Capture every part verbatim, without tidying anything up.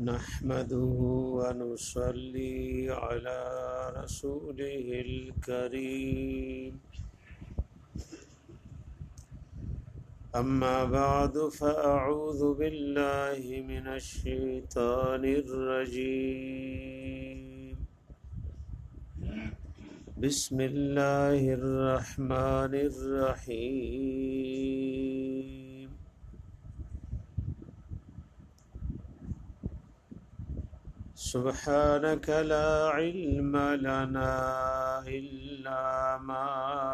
نحمده ونصلي على رسوله الكريم أما بعد فأعوذ بالله من الشيطان الرجيم بسم الله الرحمن الرحيم سبحانك لا علم لنا إلا ما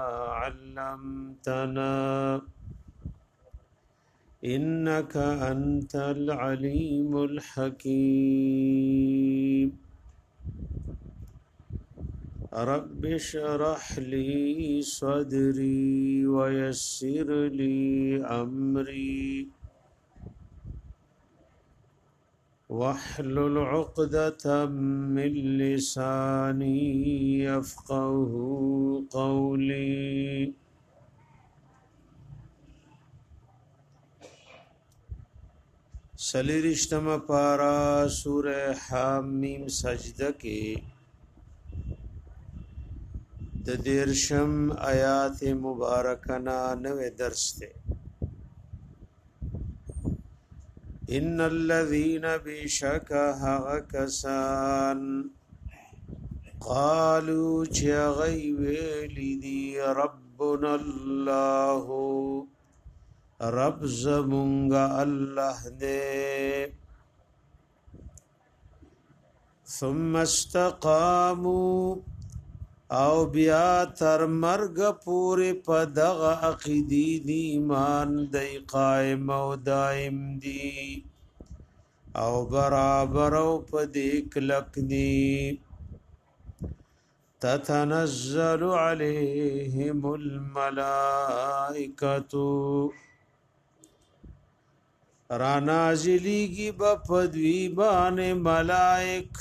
علمتنا إنك أنت العليم الحكيم رب اشرح لي صدري ويسر لي أمري واحلل عقدة من لساني يفقه قولي سلیرشتم پارا سورہ حامیم سجدہ کے د دیرشم آیات مبارکنا نوے درس تے ان الذين بشك هغكسان قالوا جغي ولدي ربنا الله رب زمونگا اللہ دے ثم استقاموا او بیا تر مرگ پوری پدغ عقیدی دی ایمان دی قائم او دائم دی او برابر او پدیک لک دی تتنزل علیہم الملائکتو رانازلی کی بپدوی بان ملائک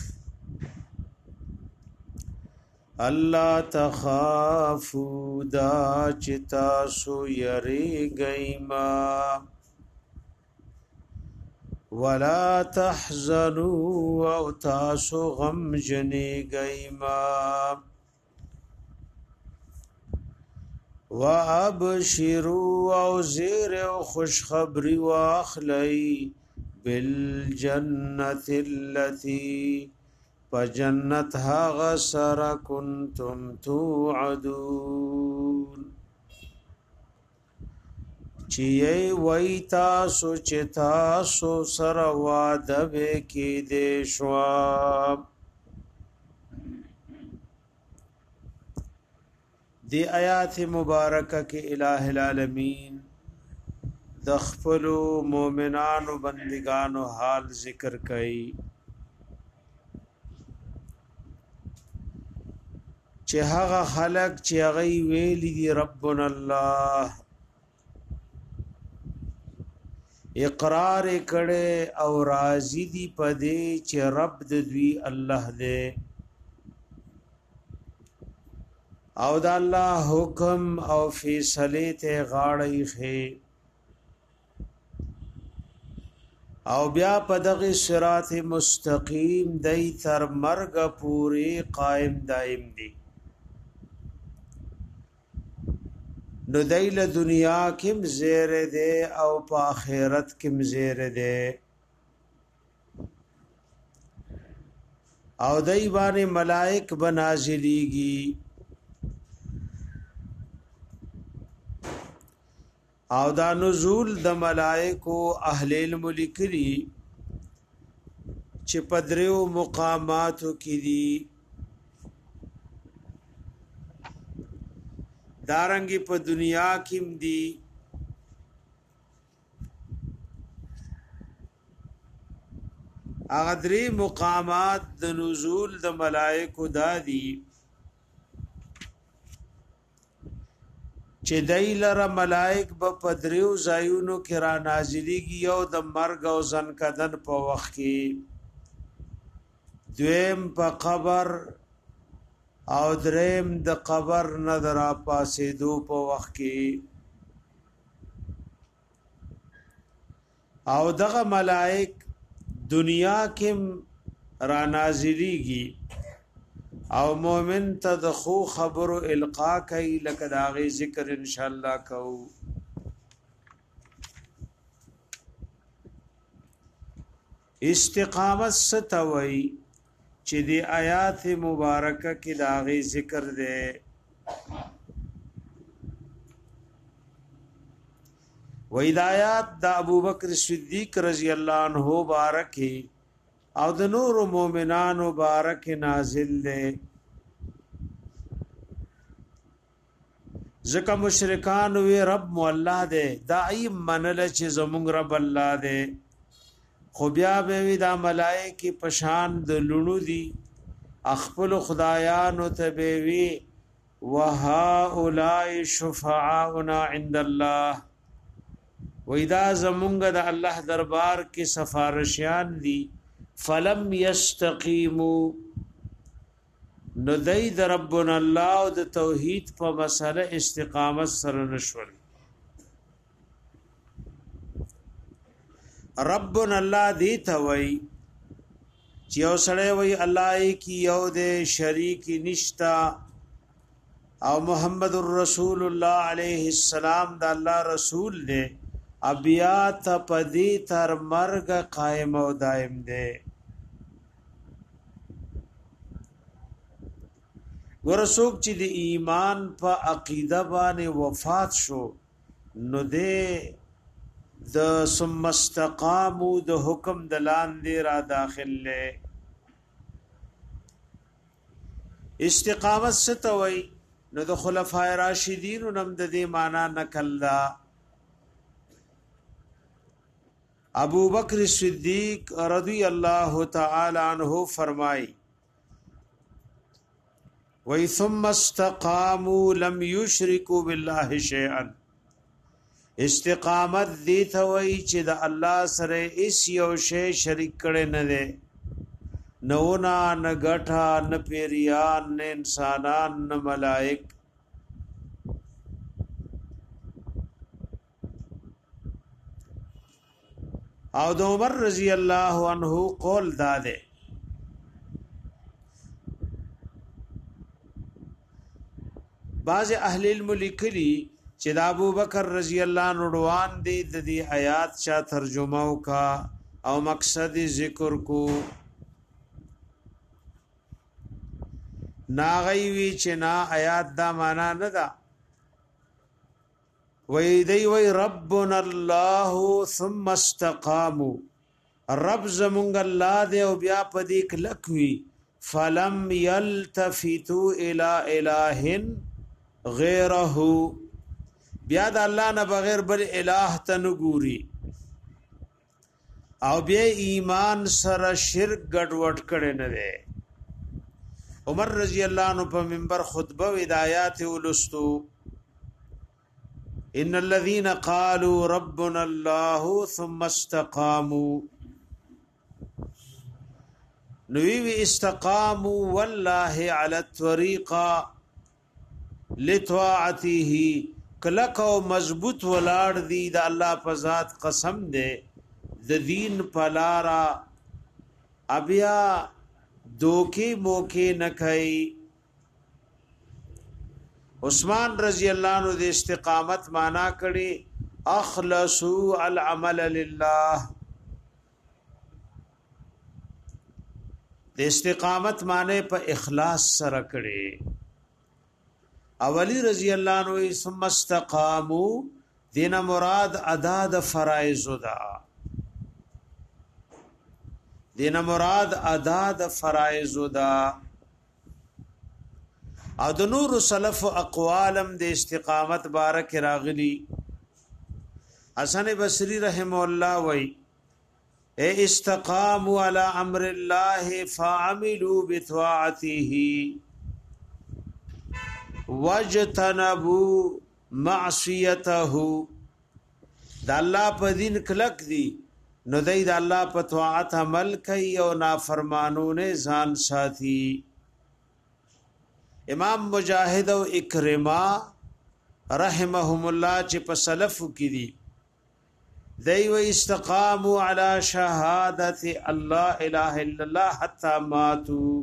اللہ تخافو دا چتاسو یری گئیما ولا تحزنو او تاسو غم جنی گئیما وابشروا او زیر او خوشخبری واخلی بالجنت اللتی فجنت هاغ سر کنتم توعدون چیئی وی تاسو چی تاسو سر وعدبے کی دیشواب دی آیات مبارکہ کے الہ العالمین دخفلو مومنان و بندگان و حال ذکر کئی چه هغه خلق چې هغه ویلی دی ربنا الله اقرار کړي او راضی دی پدې چې رب د دوی الله دی او د الله حکم او فیصله ته غاړی خې او بیا پدغه صراط مستقیم دای تر مرګ پوری قائم دائم دی نو دیل دنیا کم زیر دے او پا آخرت کم زیر دے او دی بانی ملائک بنازلی گی او دا نزول د ملائکو اهل الملک لی چه پدریو مقاماتو کی دی دارنگی په دنیا کیم دی اغدری مقامات د نزول د ملائکو دادی چې دایلره ملائک په پدریو زایونو کې را نازلېږي او د مرګ او ځنکدن په وخت کې دویم په قبر او دریم د قبر نظر پاسې دو په وخت کې او دغه ملائک دنیا کې را نازلېږي او مومن ته د خو خبرو القا کوي لکه د هغې ذکر انشاءالله کوو. استقامت ستوي چې د آیات مبارکه کې د هغې ذکر دی. و ہدایات دا ابوبکر صدیق رضی اللہ عنہ بارک او د نور مومنان بارک نازل دے. ځکه مشرکان وی رب مو الله دے، دا ای منل چې زمونږ رب الله دے، خو بیا به وی دا ملائکه پشان د لونو دي، خپل خدایانو ته به وی وهؤلاء شفعاؤنا عند الله، وېدا زمونږ د الله دربار کې سفارشیان دي. فلم یستقیموا، نو دای د ربنا الله او د توحید په مسله استقامت سره نشول. ربنا الله دی ته وای چې یو سړی وای الله کی یو د شریک نشتا او محمد رسول الله علیه السلام د الله رسول دی، ابیا ته پدی تر مرګ قائم او دائم دی. ورسوک چې د ایمان په عقیده باندې وفات شو نو دې د ثم استقاموا د حکم د لاندې را داخل لې. استقامت ستوي نو د خلفای راشدین نم د دې معنا نقل دا. ابو بکر صدیق رضی اللہ تعالی عنہ فرمائی وَإِ ثُمَّ اسْتَقَامُوا لَمْ يُشْرِكُوا بِاللَّهِ شَيْئًا. استقامت دی ته وای چې د الله سره هیڅ یو شی شریک کړي نه دی، نه ونه نه ګټه نه پیریان نه انسانان نه ملائک. او د عمر رضی اللہ عنہ قول داده بعض اهل علم لیکلی چې د ابو بکر رضی اللہ عنہ روان دی د دې آیات چا ترجمه وکا او مقصد ذکر کو. ناغوی چې نا آیات دا معنا نه ده، وی دی وی ربنا الله ثم استقاموا، رب زمونږ الله دی او بیا پدې کلکوي. فلم يلتفتوا الى اله غیره، بیا د الله نه بغیر بل الہ ته نه ګوري او بیا ایمان سره شرک ګډوډ کړي نه دی. عمر رضی اللہ عنہ په منبر خطبه و ہدایات ولستو ان الذين قالوا ربنا الله ثم استقاموا، نوی استقاموا والله على الطريقه لطاعته، کلک او مضبوط ولاړ دی د الله په ذات قسم دے د دین پلارا، ابیا دوکي موکي نکای. عثمان رضی اللہ عنہ د استقامت معنا کړي اخلصوا العمل لله، د استقامت معنی په اخلاص سره کړي. اولی رضی اللہ عنہ ثم استقاموا دین مراد ادا د فرائض دا، دین مراد ادا د فرائض دا. او د نور سلف اقوالم د استقامت بارک راغلی. حسن بصری رحم الله وی اے استقاموا علی امر الله فعملوا بطاعته واجتنبوا معصیته، د الله په دین کلک دی نو دای د الله په طاعت عمل کوي او نافرمانونه ځان ساتي. امام مجاهد او اکرمه رحمهم الله چې په سلف کې دي دی و استقاموا على شهادت الله اله الا الله حتى ماتوا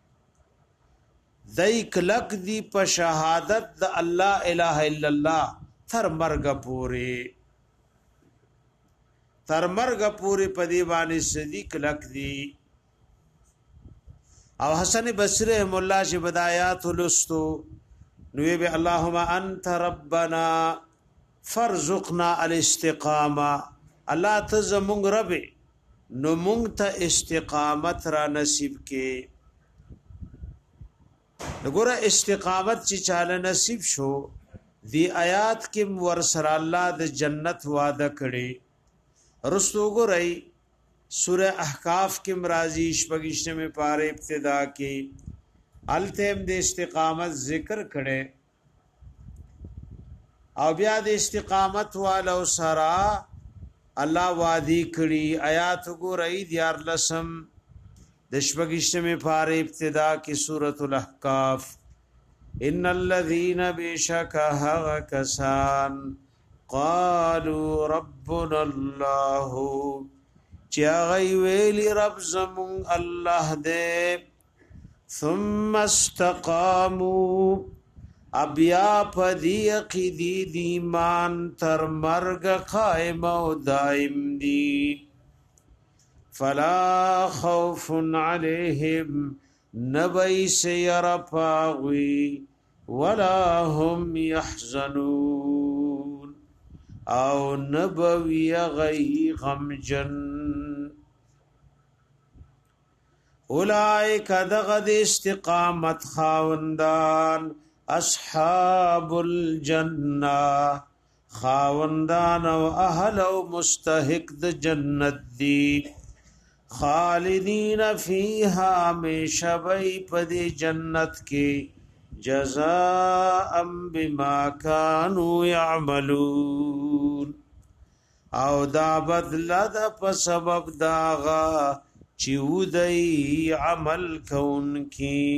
دی کلک دی په شهادت د الله اله الا الله تر مرګ پورې تر مرګ پورې په دی باندې صدیق لک دی. او حسن بصری مولا چې بدايات لستو نو به اللهم انت ربنا فرزقنا الاستقامه الله ته زمونږ رب نو مونږ ته استقامت را نصیب کې. وګوره استقامت چې چاله نصیب شو دی آیات کې ور سره الله د جنت وعده کړي. رستو ګورئ سورہ احقاف کې مرাজি شپږشتمه میں پاره ابتدا کې التم د استقامت ذکر کړي او بیا د استقامت والو سرا الله وادي کړي. آیات ګورئ دیار لسم د شپږشتمه میں پاره ابتدا کې سورۃ الاحقاف ان الذين بشكها كسان قالوا ربنا الله چا غي ویلی رب زمون الله دې ثم استقاموا ابیا پدی عقیدی دیمان تر مرگ قائم او دائم دی فلا خوف عليهم نبی سیرپاغوی ولا هم يحزنون او نبوی غی غمجن. اولئک دغد استقامت خاوندان اصحاب الجنہ خاوندان او اهل او مستحق د جنت دی خالدین فیها میشبی پدی جنت کی جزاء بما كانوا يعملون او دا بدل دا په سبب داغا چودئی عمل کون کی.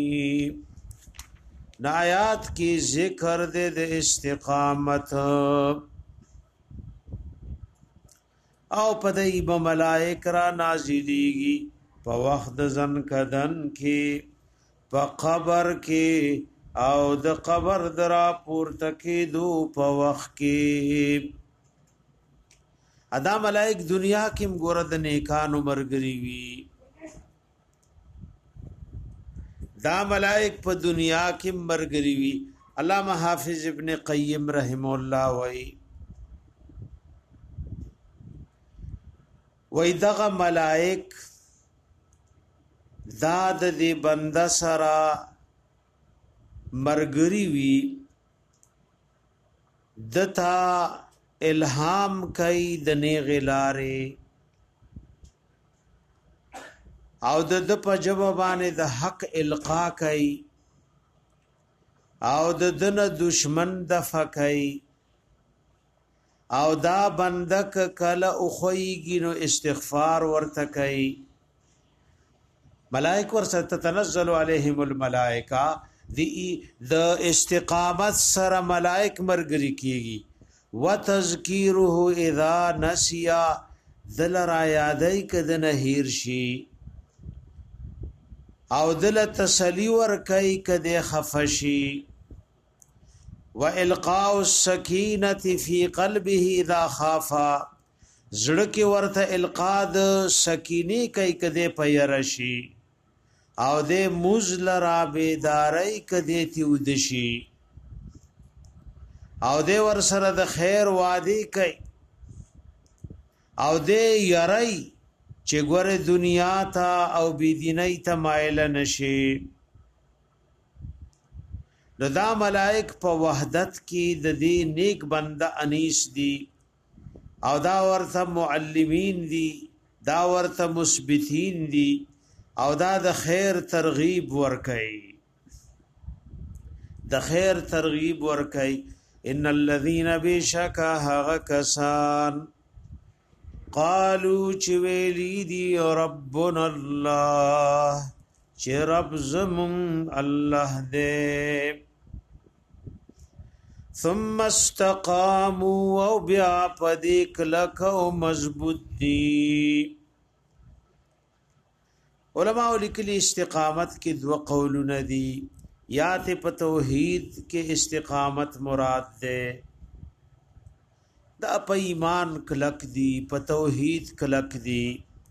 نایات کی ذکر دے دے استقامت او پدئی با ملائک را نازلیگی پا وقت زن کدن کی پا قبر کی او د قبر درا پورته کېدو په وخت کې ادا ملائک دنیا کې مګور د نیکانو مرګري وي. دا ملائک په دنیا کې مرګري وي. علامہ حافظ ابن قیم رحم الله وای وای دغه ملائک دا د دې بنده سره مرګري وی دتا الهام کوي د نیغه لارې او د په جواب باندې د حق القا کوي او د دن دشمن دفع کوي او دا بندک کله او خوېږي نو استغفار ورته کوي. ملائک ورته تتنزل علیهم الملائکه دی د استقامت سره ملائک مرګري کیږي. وتذکیره اذا نسیا دل را یادای کده نه هیر شي او دل تسلی ور کوي کده خفشي. والقاء السکینه فی قلبه اذا خافا زړه کې ورته القاء د سکینه کوي کده پیرشي او د مزل را بیداری کدی تیودشی او د ور سره د خیر وادي کوي او د یری چې ګوره دنیا ته او بی دیني ته مایل نشي. نو دا ملائک په وحدت کې د دې نیک بنده انیس دي او دا ورته معلمین دي دا ورته مثبتین دي او دا د خیر ترغیب ورکي د خیر ترغیب ورکي. ان الذين بشكا کسان قالوا چې ویلی دی ربنا الله چې رب زمون الله دې ثم استقاموا او بیا پدې کلک او مضبوط دي. علماء لیکلي استقامت کې دو قولونه دي، یا ته په توحید کې استقامت مراد ده، دا په ایمان کلک دي، په توحید کلک دي.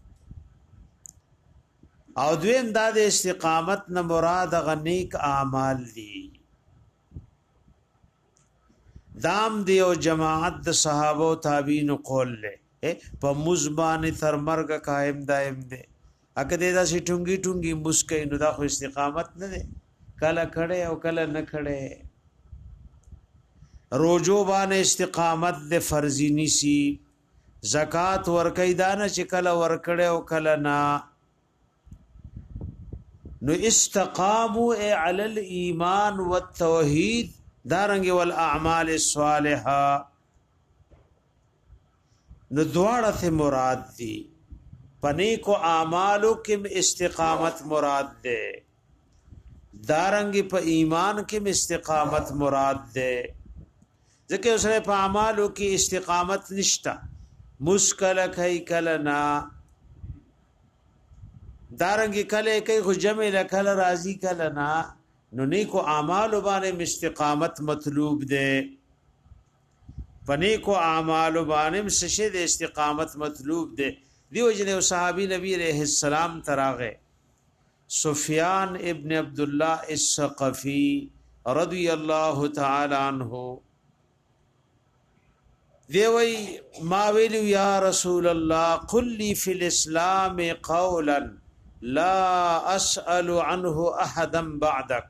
او دویم دا د استقامت نه مراد غنیک اعمال دي. دام دی او جماعت د صحابه او تابعین قول له په مزبان تر مرګ قائم دائم دي. اګه دې دا سي ټونګي ټونګي مسکې نو دا خو استقامت نه ده، کله کړه او کله نه کړه. روزو باندې استقامت د فرضی نسی، زکات ورکې دانه چې کله ورکړه او کله نه. نو استقاموا علی الایمان والتوحید دارنګ والاعمال الصالحه، نو دواړه ته مراد دي. پنی کو اعمالو کې استقامت مراد ده، دارنګ په ایمان کې استقامت مراد ده. ځکه اوسره په اعمالو کې استقامت نشتا، مشکل کوي کله نه، دارنګ کله کوي خو جمع کله راضی کله نه. نو نیکو اعمال باندې استقامت مطلوب ده، پنیکو اعمال باندې سشه د استقامت مطلوب ده. دیو جن صحابی نبی علیہ السلام تراغه سفیان ابن عبد الله الثقفی رضی الله تعالی عنہ دی وی ما ویلو یا رسول الله قل لي في الاسلام قولا لا اسال عنه احدا بعدك.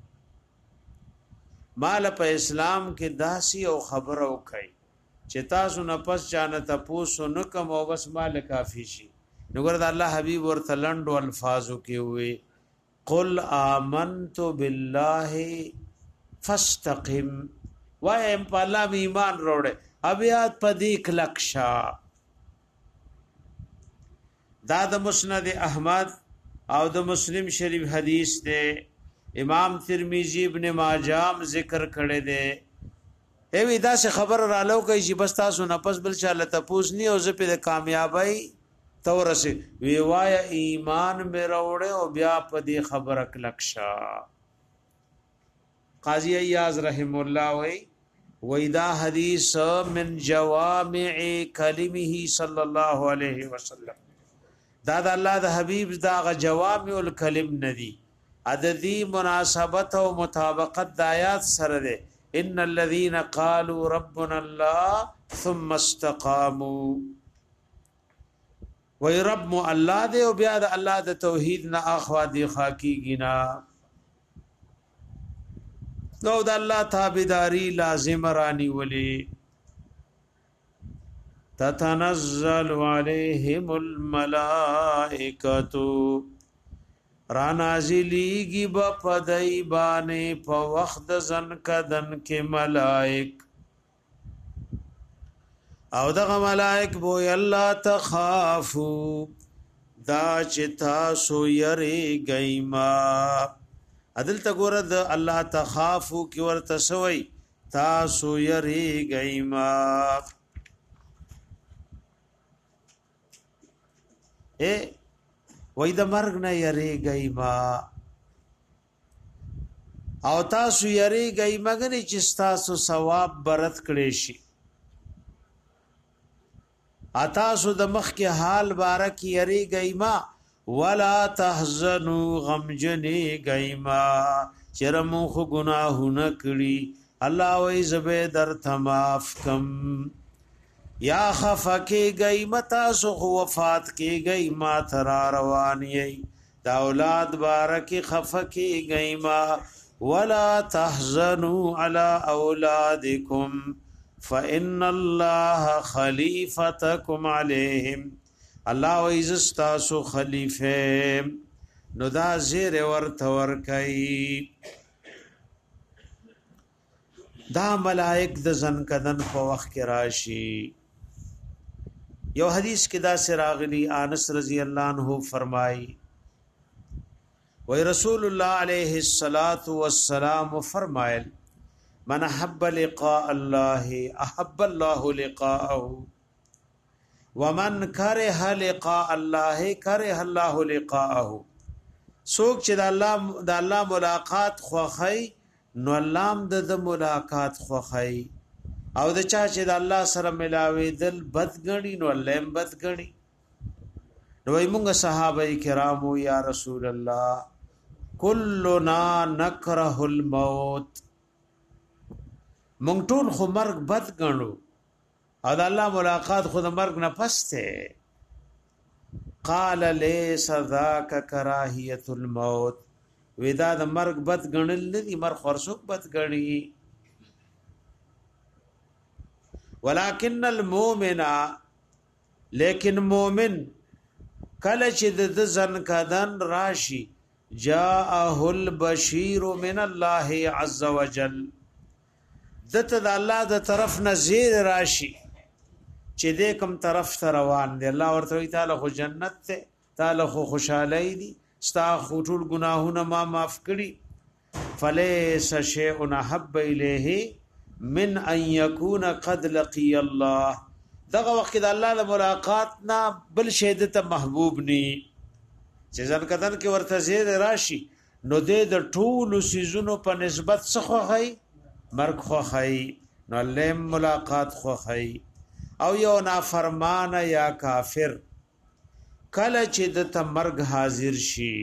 مال په اسلام کې داسی او خبر او کوي چې تاسو نه پس چانه تاسو نو کوم او بس مال کافی شي. نو ګرځ الله حبیب ورته لندو الفاظو کې وي قل آمنت بالله فاستقم، وایم په الله ایمان وروړي ابیات پدیک لکشا. دا د مسند احمد او د مسلم شریف حدیث ده، امام ترمذی ابن ماجه ذکر کړی دی. ایوی دا سے خبر را لو کوي چې بس تاسو نه پس بل چاله تپوس نی او زه په کامیابی تورسه وی وای ایمان مې راوړې او بیا په دې خبره کلکشا. قاضی ایاز رحم الله وی ویدا حدیث من جوامع کلمه صلی الله علیه وسلم، دا د الله د حبیب دا غ جوامع الکلم ندی، عددی مناسبت او مطابقت د آیات سره ده. ان الذين قالوا ربنا الله ثم استقاموا، وی رب مو الله دے او بیا د الله د توحید نه اخوا دی خاکی گنا. نو د الله تابعداری لازم رانی ولی تتنزل علیہم الملائکۃ، را نازلیږي با پدای باندې په وخت زن کدن کې ملائک، او دغه ملائک بو الله تخافو دا چتا سو یری گیما. عدل تا ګور د الله تخافو کی ورته سوی تاسو یری گیما. اے وای د مرګ نه یری گیما، او تاسو یری گیما غنی چې تاسو ثواب برت کړی شي. اتاسو د مخ کې حال بارک یری گیما، ولا تحزنوا غمجنی گیما، چرمو خو گناهونه کړی الله وای زبه در تماف کم. یا خفکی گئی متا سو وفات کی گئی ما ترا روانی دا اولاد بارکی خفکی گئی ما، ولا تحزنوا على اولادکم فإن الله خلیفتکم علیہم، الله و عزستاسو خلیفه. نو دا زیر ورت ورکی دا ملائک د زن کدن په وخت کې راشي. یو حدیث کې دا سراغلی انس رضی الله عنه فرمای و رسول الله علیه الصلاۃ والسلام فرمایل من احب لقاء الله احب الله لقاءه ومن كره لقاء الله كره الله لقاءه. سوک چې د الله د الله ملاقات خوخی نو الله د ملاقات خوخی، او د چا چې د الله سره ملاوي دل بدګنی نو الله هم بدګنی. نو موږ صحابه کرامو یا رسول الله کلنا نکره الموت، مونږ ټول خو مرګ بدګنو او د الله ملاقات خو د مرګ نه پسته. قال ليس ذاك كراهيه الموت، ودا د مرګ بد غنل ندي، مرګ خرڅوک بد غني. ولكن المؤمن، لیکن مومن کله چې د ځن کدن راشي جاءه البشير من الله عز وجل، دته د الله د طرف نه زیر راشي چې دې کوم طرف ته روان دی، الله ورته تعالی خو جنت ته، تعالی خو خوشاله دی، ستا خو ټول ګناهونه ما معاف کړي. فليس شيء احب اليه من ان يكون قد لقي الله، دغه وخت د الله له ملاقات نه بل شی ته محبوب ني چې ځان کدن کې ورته زیر راشي نو دې د ټول سيزونو په نسبت څه خوخی مرګ خوخی، نو الله ملاقات خوخی. او یو نافرمان یا کافر کله چې د تمرګ حاضر شي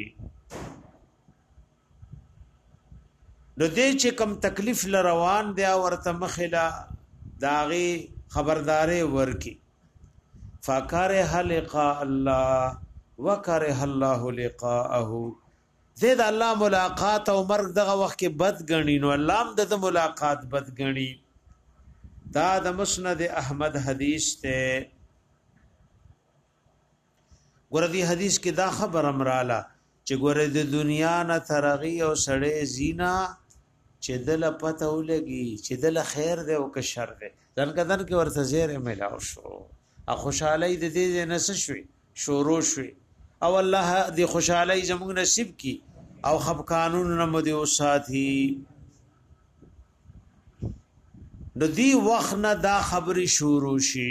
نو دې چې کم تکلیف ل روان دی ورته مخلا داغي خبرداري ورکی. فکره لقاء الله وکره الله لقاءه، زید الله ملاقات او مرګ دغه وخت کې بد غنی نو الله هم د ملاقات بد غنی. دا د مسند احمد حدیث ته ګور دی حدیث کې دا خبر امراله چې ګور د دنیا نه ترغی او سړی زینا چې دل پته ولګي چې دل خیر دی او که شر دی، ځن کدن کې ورته زیره ملاو شو او خوشحالي د دې نس شوي شروع شوي، او الله دې خوشحالي زموږ نصیب کی او خب قانون نه مو دې وساتي. نو دی وخت نه دا خبري شروع شي،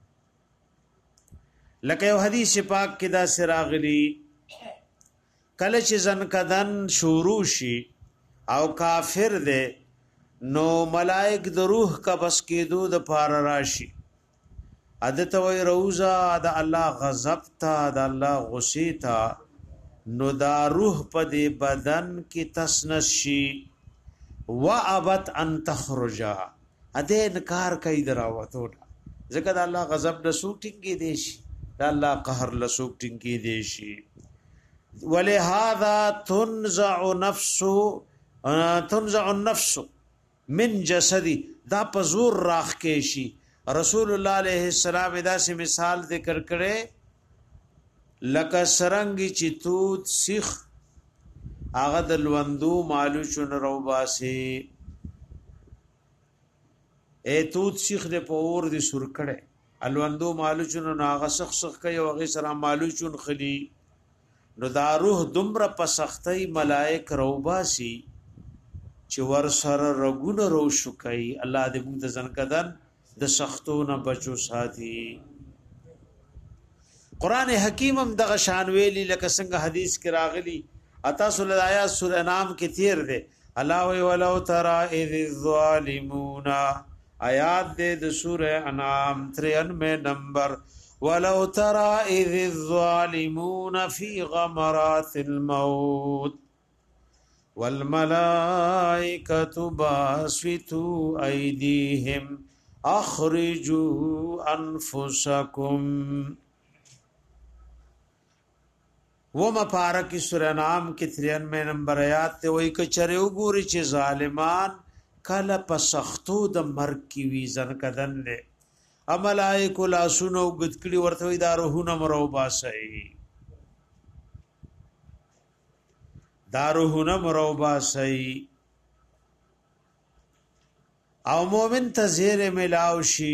لکه یو حدیث پاک کې دا سراغلی کله چې ځن کدن شروع شي او کافر دی نو ملائک د روح کا بس کېدو د پار راشي، عادت وی روزا د الله غضب تا د الله غصه تا، نو دا روح په دې بدن کې تسنس شي وابت ان تخرجا، اده انکار کوي دراوتو ځکه د الله غضب له سوټینګي دی شي، د الله قهر له سوټینګي دی شي. ولهذا تنزع نفس تنزع النفس من جسدي، دا په زور راخ کې شي. رسول الله علیه السلام دا سه مثال ذکر کړي لکه سرنګي چې توت سیخ هغه د لوندو مالو چون روباسي، اے توت سیخ دے پور دی سر کڑے الوندو مالو چون ناغا سخ سخ کئی وغی سرا مالو چون خلی، نو دا روح دمر پا سختی ملائک روباسی چی ور سر رگون روشو کئی. اللہ دے مونگ دا زنکدن دا سختون بچو ساتی. قرآن حکیم هم دغه شانویلی لکه څنګه حدیث کې راغلی اتا سول آیات سورہ انعام کې تیر دے الله ولو ترى اذ الظالمون، آیات دے د سورہ انعام ترانوے نمبر. ولو ترى اذ الظالمون في غمرات الموت والملائكة باسطوا أيديهم اخرجوا انفسكم. وہ مپارک سورہ نام کی ترانوے نمبر آیات تے وہی کچرے وګوري چې ظالمان کله په سختو د مرګ کی وی ځن کدن له املائکه لا سونو غدکړي ورته وی داروهونه مرو باسي داروهونه مرو باسي او مومن ته زیر ملاو شي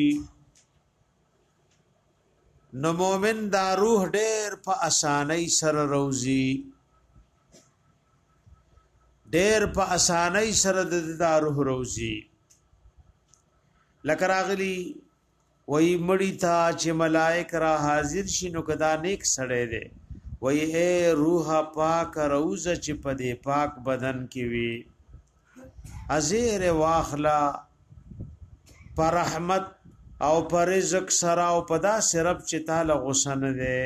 نو مومن دا روح ډېر په اسانۍ سره روزي ډېر په اسانۍ سره د دا روح روزي لکه راغلی وای مړی تا چې ملائک را حاضر شي نو کدا نیک سړی دی وای اے روح پاک روزه چې په دې پاک بدن کې وي ازیر واخلا پر رحمت او پر رزق سره او پدا سرب چې تعالی غسن دی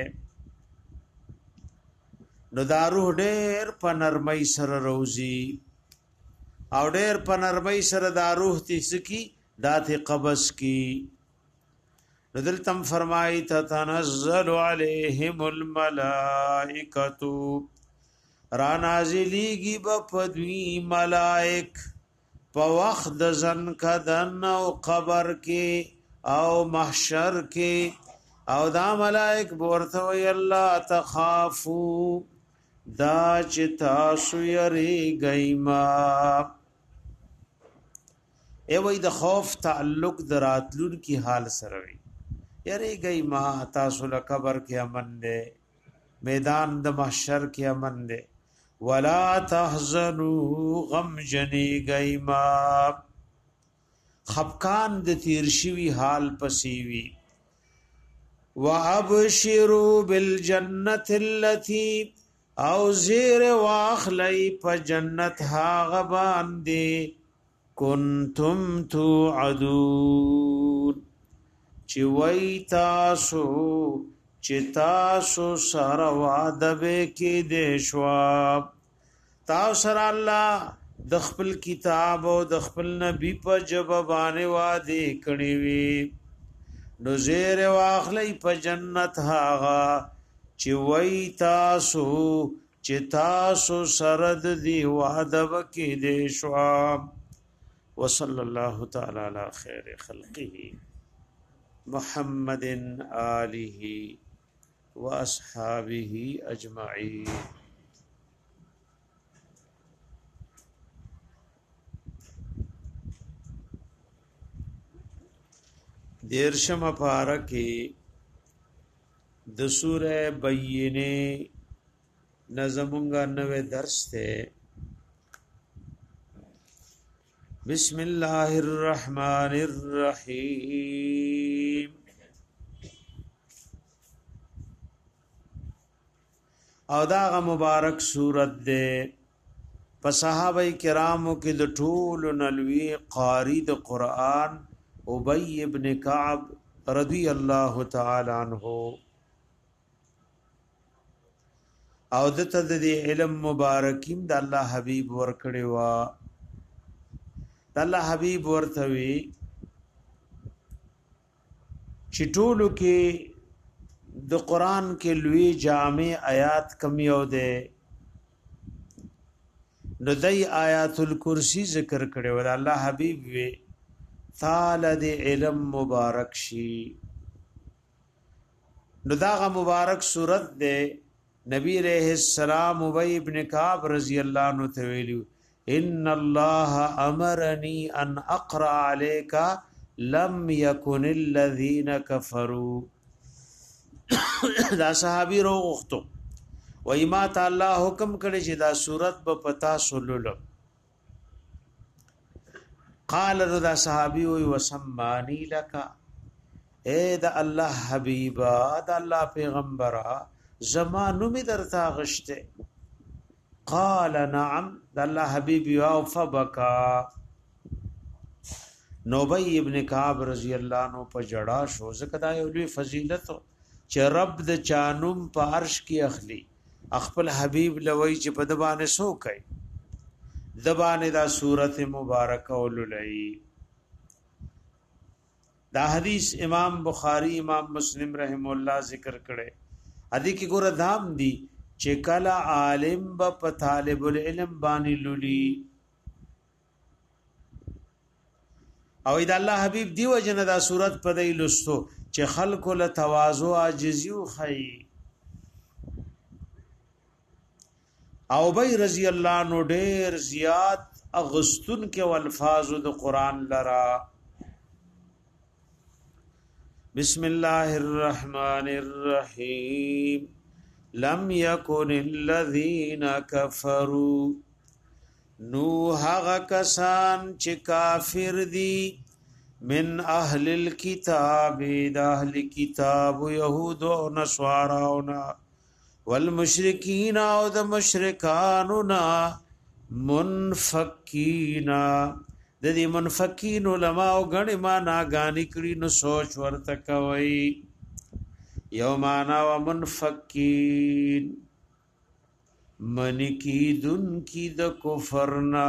نو دا روح ډېر په نرمۍ سره روزي او ډېر په نرمۍ سره دا روح تیس کی داته قبض کی ندل تم فرمائی تتنزل علیہم الملائکۃ را نازلیږي په دوی ملائک په وخت د ځن کدن او قبر کې او محشر کې او دا ملائک ورته وی الله تخافو دا چې تاسو یریږئ ما ای وای د خوف تعلق دراتلون کی حال سره وی یریږئ ما تاسو له قبر کې امن ده میدان د محشر کې امن ده ولا تحزنوا غم جنیږئ ما خفقان د تیر شوی حال پسیوی وابشروا بالجنه التي او زیر واخلی په جنت هاغه باندې کنتم توعدون چې وای تاسو چې تاسو سره وعده به کې دې شو تاسو سره الله د خپل کتاب او د خپل نبی په جوابانه وعده کړی وي نو زیر واخلی په جنت هاغه چې وای تاسو چې تاسو سره د دې وعده وکې دې شو وصلی الله تعالی علی خیر خلقه محمد آله واصحابه اجمعین دیرشم پارکی د سوره بینه نظمونگا نوے درس تے بسم اللہ الرحمن الرحیم او داغ مبارک سورت دے پس صحابہ کرامو کی د ټول نلوی قاری د قرآن ابی ابن کعب رضی اللہ تعالی عنہ او دته د علم مبارکیم د الله حبیب ور کړی وا د الله حبیب ورته وی چټولو کې د قران کې لوی جامع آیات کم یو ده نو دای آیات الکرسی ذکر کړي ول الله حبیب وی تعالی د علم مبارک شي نو داغه مبارک صورت ده نبی علیہ السلام ابی ابن کعب رضی اللہ عنہ تویلو ان اللہ امرنی ان اقرأ علیک لم یکن الذین کفروا دا صحابی رو غختو و ایما تا اللہ حکم کړي چې دا صورت به پتا سوللو قال دا صحابی وی وسمانی لکا اے دا اللہ حبیبا دا اللہ پیغمبرا زمانو می درتا غشته قال نعم د الله حبیب یو فبکا نوبی ابن کعب رضی الله عنه په جڑا شو زکدا یو لوی فضیلت چې رب د چانوم په عرش کې اخلي خپل حبیب لوی چې په دبانه سو کوي دبانه دا صورت مبارکه ولولای دا حدیث امام بخاری امام مسلم رحم الله ذکر کړي ادي کی ګور دام دی چې کلا عالم په طالب العلم باندې لولي او اذا الله حبیب دی وجنه دا صورت په دی لستو چې خلق له تواضع عاجزی او خی او بی رضی الله نو ډیر زیات اغستون کې الفاظ د قران لرا بسم الله الرحمن الرحیم لم یکن الذین کفروا نو هغه کسان چې کافر دي من اهل الكتاب دا اهل کتاب یهود و نصاراونا والمشرکین او د مشرکانونا منفکین د دې منفکین علماء او غنی معنا غانی کړي نو سوچ ورته کوي یو معنا و منفکین منکی دن کی د کفرنا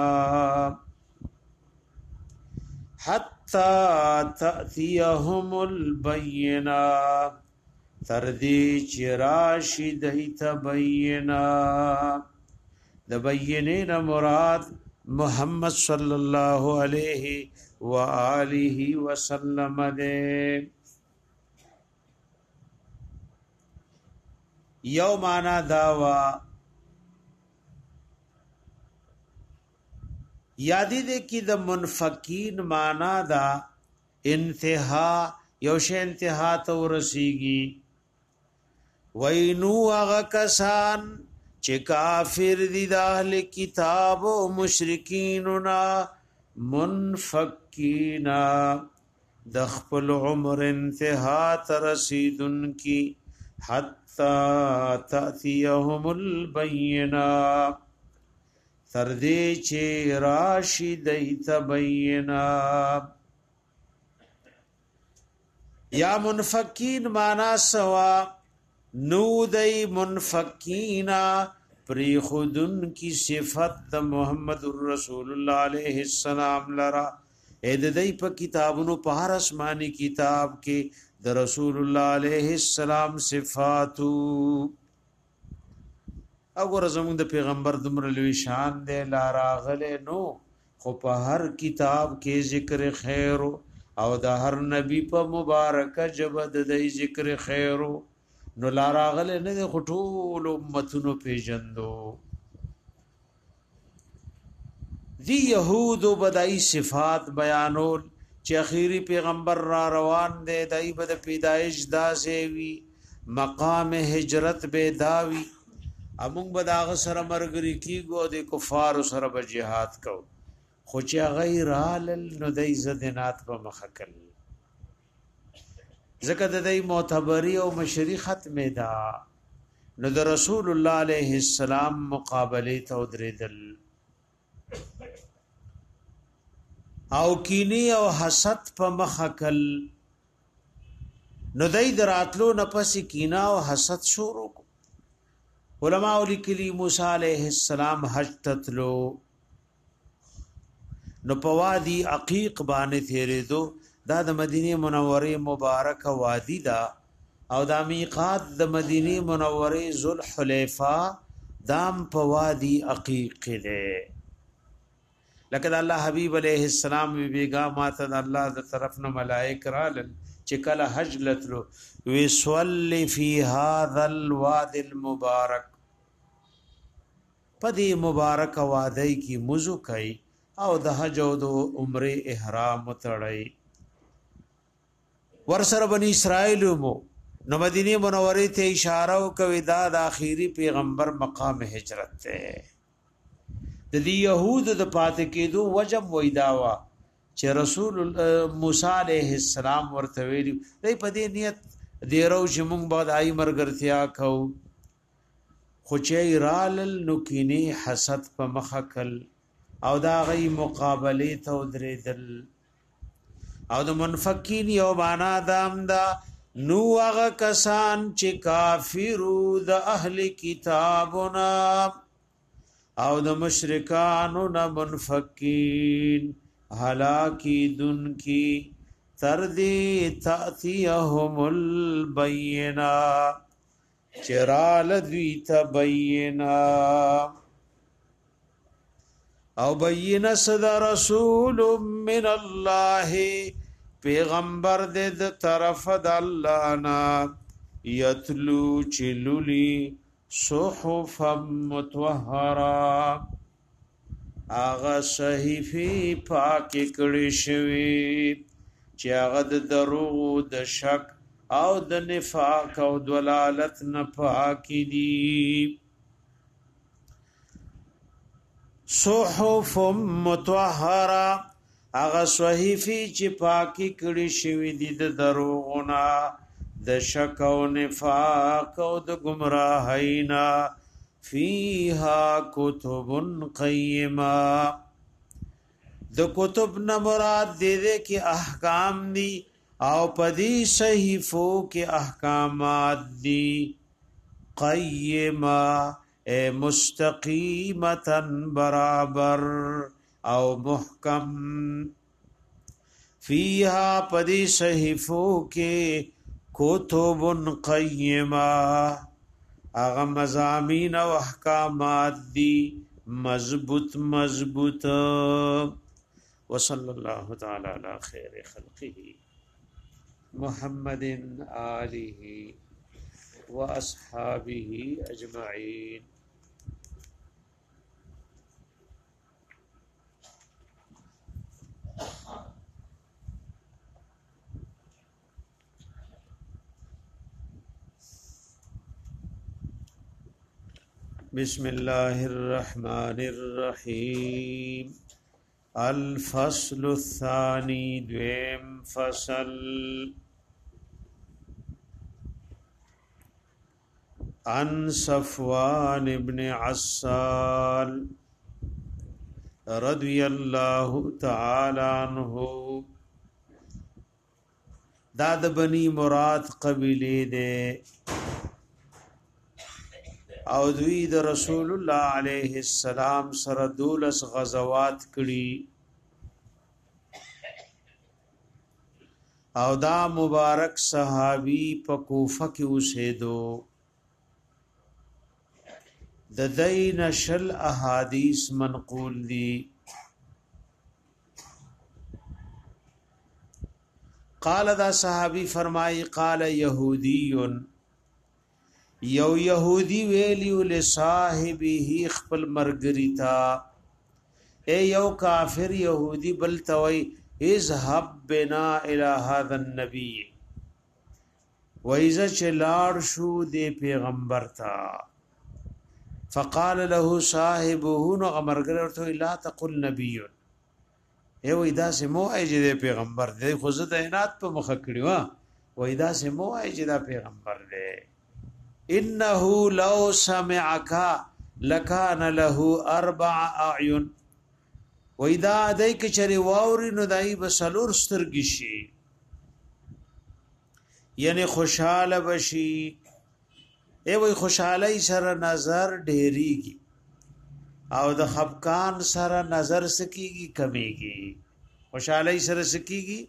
حتا تأتیهم البینہ تردی چراشی دیت بینا د بینین مراد محمد صلی اللہ علیہ وآلہ وسلم دے یو مانا داوا یادی دے کی د منفقین مانا دا انتہا یوش انتہا تو رسیگی وینو اغا کسان چه کافر دی دا اہل کتاب و مشرکیننا منفقینا دخپل عمر انتہا ترسیدن کی حتی تأتیهم البینہ تردی چه راشی دیت بینا یا منفقین مانا سوا نو دی منفقینا پری خودن کی صفت د محمد رسول اللہ علیہ السلام لرا اید دی پا کتابنو پہر اسمانی کتاب کے د رسول اللہ علیہ السلام صفاتو اگر زمون د پیغمبر دمر لوی شان دے لارا غلے نو خو په هر کتاب کې ذکر خیر او د هر نبی په مبارک جبد د ذکر خیر نو لارا غلے نه خټول امتونو پیجندو دی یهود بدای صفات بیانول چې اخیری پیغمبر را روان دے دای بد پیدائش دا سیوی مقام هجرت به داوی امون بداغ سره مرګری کیګو د کفار سره به jihad کو خو چې غیر ال نو دای زدنات په مخکل زکه د دای معتبری او مشری ختم دا نو د رسول الله علیه السلام مقابله ته درېدل او کینی او حسد په مخکل نو دای دراتلو نفس کینا او حسد شروع علماء لیکلی موسی علیہ السلام حج تتلو نو پوادی عقیق باندې تیرې دو دا د مدینه منوره مبارک وادی دا او د میقات د مدینه منوره ذوالحلیفہ دام پوادی عقیق ده لکه الله حبیب علیہ السلام بیگا ماته د الله د طرف نه ملائک رال چې کله حج لتلو وی صلی فی هذا الواد المبارک پدی مبارک وادی کی مزو کئی او د حج او د عمره احرام تړی ورسره بنی اسرائیل مو نو مدینه منوره ته اشاره وکوي دا د اخیری پیغمبر مقام هجرت ته د دی یهود د پاتې کېدو وجب وېداوا چې رسول موسی علیہ السلام ورته ویلی دای په دې نیت دیرو چې مونږ بعد آی مرګرتیا کو خو چې رال نکینی حسد په مخکل او دا غي مقابله ته درېدل او د منفقین یو معنا دام دا نو هغه کسان چې کافرو د اهل کتابنا او د مشرکانو نه منفقین هلاکی دن کی تردی تأتیهم البینہ چرال دوی تبینہ او بینہ صدا رسول من اللہ پیغمبر دے د طرف د اللہ نا یتلو چلولی صحفا متوہرا آغا صحیفی پاکی کڑی شوی چی آغا د دروغ د شک او د نفاق او دلالت نپاکی دی صحف متوہرا هغه صحیفه چې پاکي کړي شوی دي د دروغونه د شک او نفاق او د گمراهینا فیها کتب قیمه د کتب نه مراد دې کې احکام دي او پدی صحیفو کې احکامات دي قیمه اے مستقیمتا برابر او محکم فیها پدی صحیفو کې کتب قیمه اغه مزامین او احکامات دی مضبوط مضبوط وصلی الله تعالی علی خیر خلقه محمد آله واصحابه اجمعین. بسم الله الرحمن الرحيم. الفصل الثاني دویم فصل عن صفوان ابن عسال رضي الله تعالى عنه. داد بنی مراد قبیله دے او دوی د رسول الله علیه السلام سره دولس غزوات کړي او دا مبارک صحابي په کوفه کې اوسېدو. د دین شل احادیث منقول دي. قال دا صحابي فرمای قال يهودي یو یهودی ویلیو لصاحبه خپل مرګریتا اے یو کافر یهودی بلتوي اذهب بنا الى هذا النبي وایذا چلاړ شو دی پیغمبر تا فقال له صاحبه نو امرګر ورته لا تقل نبي اے وېدا سمو اجه دی پیغمبر دی خو زه د عنایت په مخ کړی و وېدا سمو اجه دا پیغمبر دی انه لو سمعك لكان له اربع اعين واذا دایک چری واوري نو دای بسلور سترګی شي یعنی خوشاله بشي ای وای خوشاله سره نظر ډیریږي او د خفقان سره نظر سکیږي کمیږي. خوشاله سره سکیږي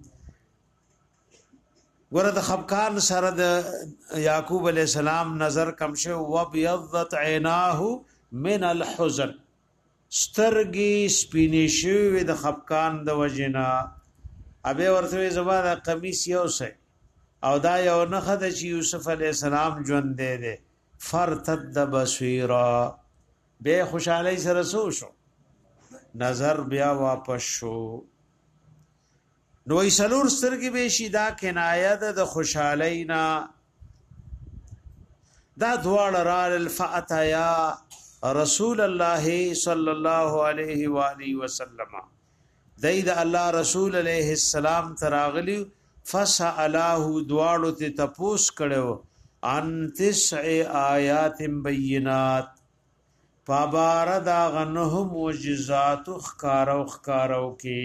ګوره د خفقان سره د یعقوب علی السلام نظر کم شو وبيضت عیناه من الحزن سترګي سپینې شوې د خفقان د وجنا ابه ورته زما د قمیص یو سه او دا یو نه خد چې یوسف علی السلام ژوند دی دی فرتد بصیرا به خوشاله سره سو شو نظر بیا واپس شو نو ایسلور سترګې به شي دا کنایه ده د خوشالینا دا دوال رال الفاتیا رسول الله صلی الله علیه و آله وسلم دید الله رسول علیه السلام تراغلی فسألاه دوالو ته تپوس کړو ان تسع آیات بینات پابار دا غنه معجزات خکارو خکارو کې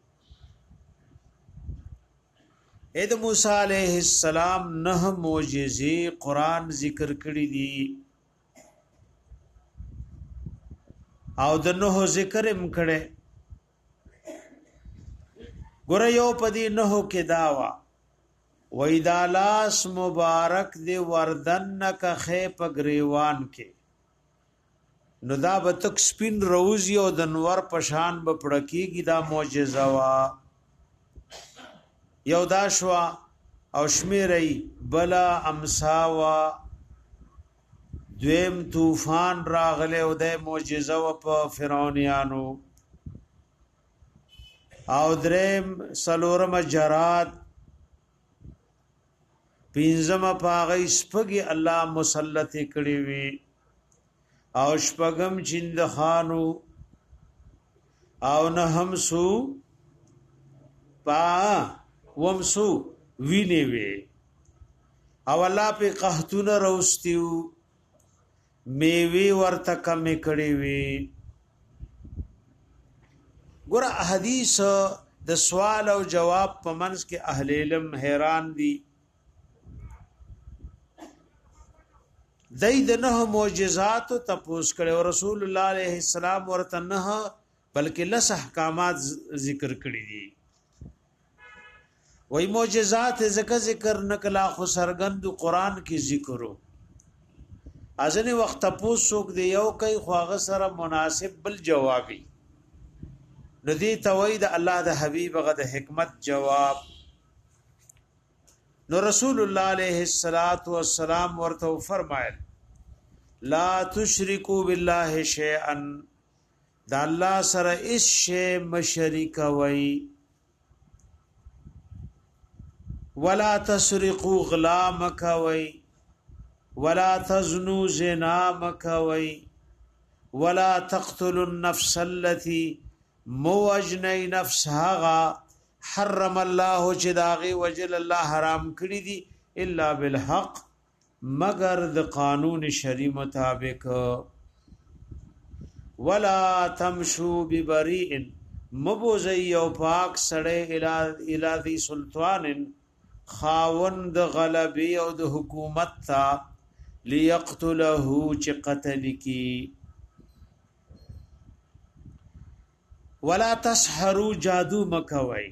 اې د موسی علیہ السلام نه معجزې قران ذکر کړی دي او د نه ذکر هم کړي. ګور یو پدی نه کې داوا وېدا لاس مبارک دی وردن کا خې پګریوان کې نو دا به تک سپین روزي او د نور پشان به پړکیږي دا معجزه وا یو داشوا او شمیرئی بلا امساوا دویم طوفان راغله او د معجزه و په فرعونانو او دریم سلورم جراد پینځم پاغی سپږی الله مسلط کړي وي او شپږم چیند خانو او نه هم سو پا ومسو ویني وي او الله په قحطونه روستیو میوي ورته کم کړي وي ګور حدیث د سوال او جواب په منځ کې اهل علم حیران دي دای د نه معجزات تپوس کړي او رسول الله عليه السلام ورته نه بلکې لس احکامات ذکر کړي دي وای معجزات ذکر ذکر نکلا خو سرګند قران کې ذکرو ازنه وخت تپوس څوک دی یو کوي خواغه سره مناسب بل جوابي ندی توید الله د حبیب غد حکمت جواب نو رسول الله علیه الصلاۃ والسلام ورته فرمایل لا تشرکو بالله شیئا دا الله سره اس شی مشرک وای ولا تسرقوا غلامک وای ولا تزنوا زنا مکوي ولا تقتلوا النفس التي موجني نفسها حرم الله جداغي وجل الله حرام کړی دي الا بالحق مگر د قانون شری مطابق ولا تمشوا ببريء مبوزي او پاک سړی الى ذي سلطان خاوند غلبي او د حکومت تا ليقتله چ قتل کی ولا تسحروا جادو مکوي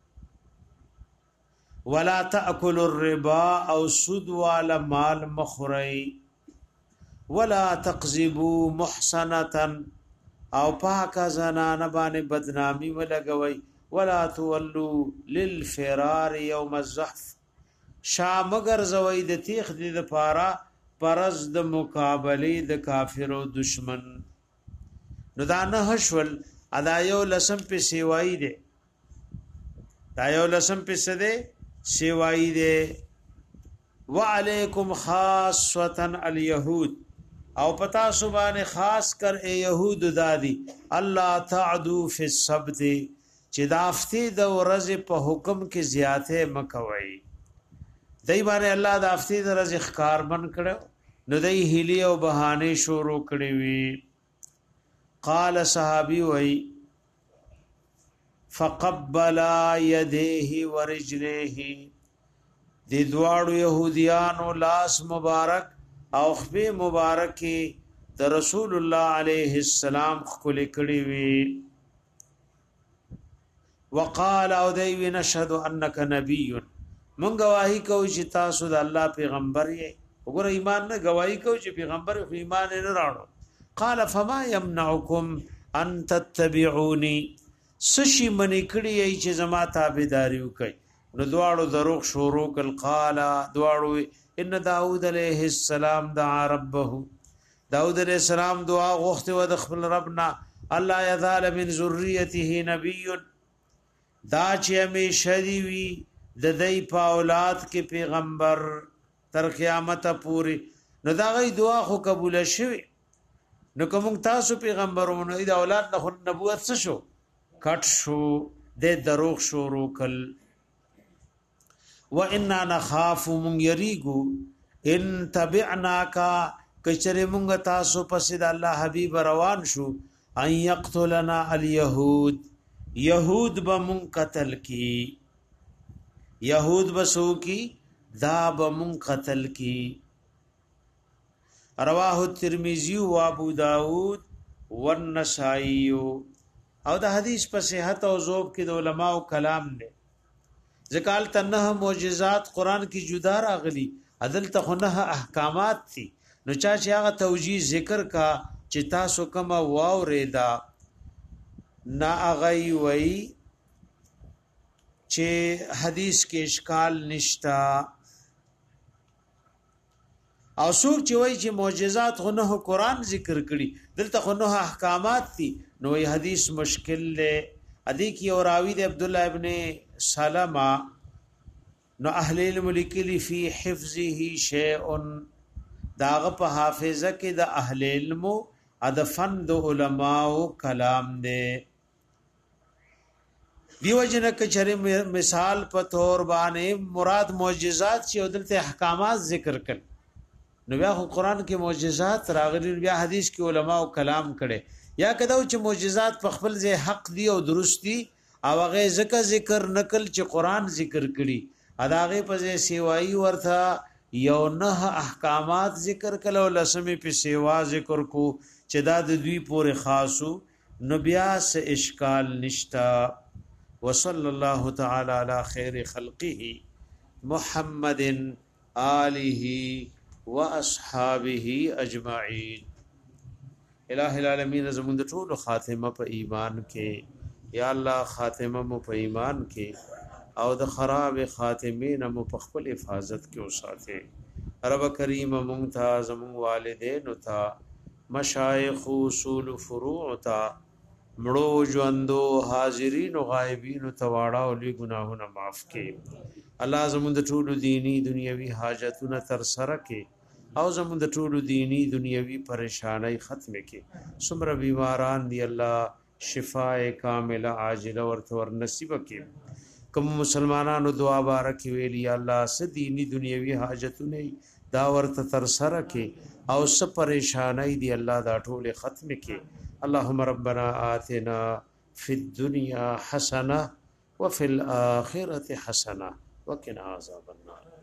ولا تاكلوا الربا او سود ولا مال مخري ولا تقذبوا محسنه او پاکه زنانه باندې بدنامي ولګوي ولا تولوا للفرار يوم الزحف شامگر زوی د تیخ د پارا پرز د مقابله د کافر او دشمن نو دا نه شول ادایو لسم په سیوای دي دایو لسم په سده سیوای دي وعلیکم خاصه اليهود او پتا سبحانه خاص کر اے یهود دادی الله تعدو فی السبت چې دافتی د ورځ په حکم کې زیاته مکوي دای باندې الله د افتی د ورځ اخکار بن کړو نو دای هلی او بهانه شروع کړی وی قال صحابي وی فقبل يديه ورجليه د دوړو يهوديانو لاس مبارک او خپې مبارکي د رسول الله عليه السلام خپل کړی وی وقال او دی نشهد انك نبي من گواہی کو چې تاسو د الله پیغمبر یې وګوره ایمان نه گواہی کو چې پیغمبر خو ایمان نه راړو قال فما يمنعكم ان تتبعوني سشي منی کړی چې زما تابعداري وکي نو دواړو دروغ شروع کل قال دواړو ان داود عليه السلام دعا ربه داود عليه السلام دعا غوښته و د خپل ربنا الله يذال من ذريته نبي دا چې همیشه دی وی د دې په اولاد کې پیغمبر تر قیامت پورې نو دا غي دعا خو قبول شوه نو کوم تاسو پیغمبرونو د اولاد نه نبوت څه شو کټ شو د دروغ شو روکل وَإِنَّا نَخَافُ مُنْ يَرِيگُ ان تبعناک کچره مونږ تاسو پسې د الله حبیب روان شو ان یقتلنا اليهود یهود بمون قتل کی یهود بسو کی دا بمون قتل کی رواه الترمذی و ابو داود والنسائی او دا حدیث په صحت او ذوق کې د علماء کلام نه ذکال تنه معجزات قران کی جدا راغلی عدل ته نه احکامات تھی نو چا چې هغه توجیه ذکر کا چې تاسو کما واو ریدا نا اغي وی چې حدیث کې اشکال نشتا او څوک چې وای چې معجزات خو نه قران ذکر کړي دلته خو نه احکامات دي نو ی حدیث مشکل له ادي کی اور راوی د عبد الله ابن سلمہ نو اهل علم لیکلی فی حفظه شیء داغه په حافظه کې د اهل علم ادفن د علماء کلام دی دیو جن کچره مثال په تور باندې مراد معجزات چې دلته احکامات ذکر کړي نو بیا خو قران کې معجزات راغلي بیا حدیث کې علما او کلام کړي یا کدو چې معجزات په خپل ځای حق دي او درست دي او هغه ذکر ذکر نقل چې قران ذکر کړي اداغه په ځای سیوای ورته یو نه احکامات ذکر کړه او لسمه په سیوا ذکر کو چې دا د دوی پورې خاصو نو بیا س اشکال نشتا وصلی الله تعالی علی خیر خلقه محمد آله واصحابه اجمعین الہ العالمین زمون د ټول خاتمه په ایمان کې یا الله خاتمه مو په ایمان کې او د خراب خاتمین مو په خپل حفاظت کې وساته رب کریم ممتاز زمون والدین او تا مشایخ اصول فروع تا مړو ژوندو حاضرین او غایبین تواړه او لوی ګناهونه معاف کړي الله زمون د ټول دینی دنیوي حاجتونه تر سره کړي او زمون د ټول دینی دنیوي پریشانای ختم کړي سمره بیماران دی الله شفاء کامله عاجله ورته ور نصیب کړي کوم مسلمانانو دعا بارک ویلی الله س دینی دنیوي حاجتونه دا ورته تر سره کړي او س پریشانای دی الله دا ټول ختم کړي اللهم ربنا آتنا في الدنيا حسنه وفي الاخره حسنه وقنا عذاب النار